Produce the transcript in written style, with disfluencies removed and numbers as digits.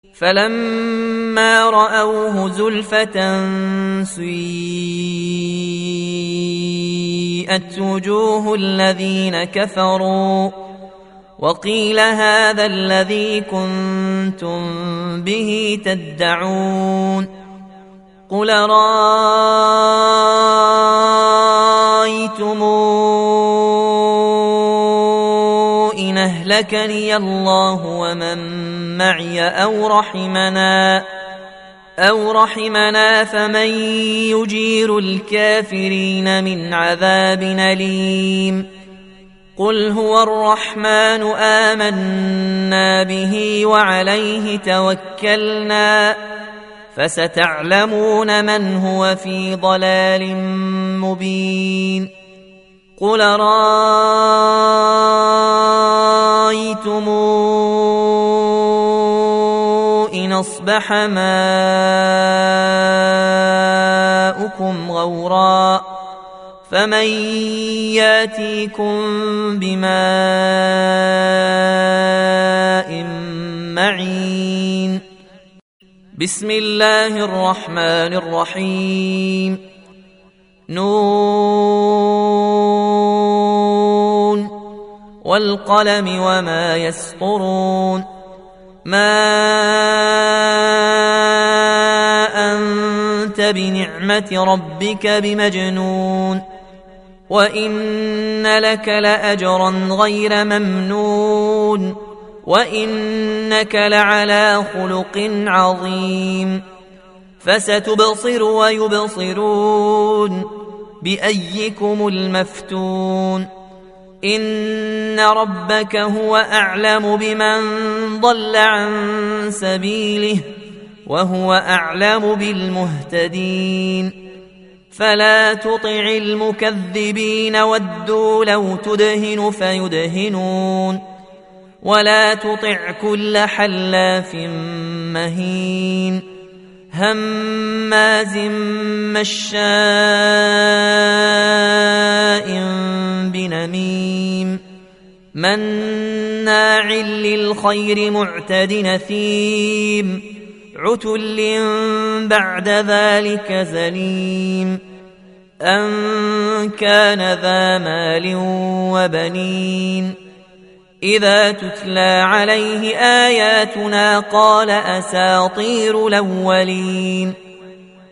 فلما رأوه زلفة سيئت وجوه الذين كفروا وقيل هذا الذي كنتم به تدعون قل رأيتم إن أهلكني الله ومن معي أو رحمنا فمن يجير الكافرين من عذاب أليم قل هو الرحمن آمنا به وعليه توكلنا فستعلمون من هو في ضلال مبين قل رأيتم إن أصبح ماؤكم غورا فمن ياتيكم بماء معين بسم الله الرحمن الرحيم نون والقلم وما يسطرون ما أنت بنعمة ربك بمجنون وإن لك لأجرا غير ممنون وإنك لعلى خلق عظيم فستبصر ويبصرون بأيكم المفتون إن ربك هو أعلم بمن ضل عن سبيله وهو أعلم بالمهتدين فلا تطع المكذبين ودوا لو تدهن فيدهنون ولا تطع كل حلاف مهين هماز مشاء بنميم مناع للخير معتد نثيم عتل بعد ذلك زليم أن كان ذا مال وبنين إذا تتلى عليه آياتنا قال أساطير الأولين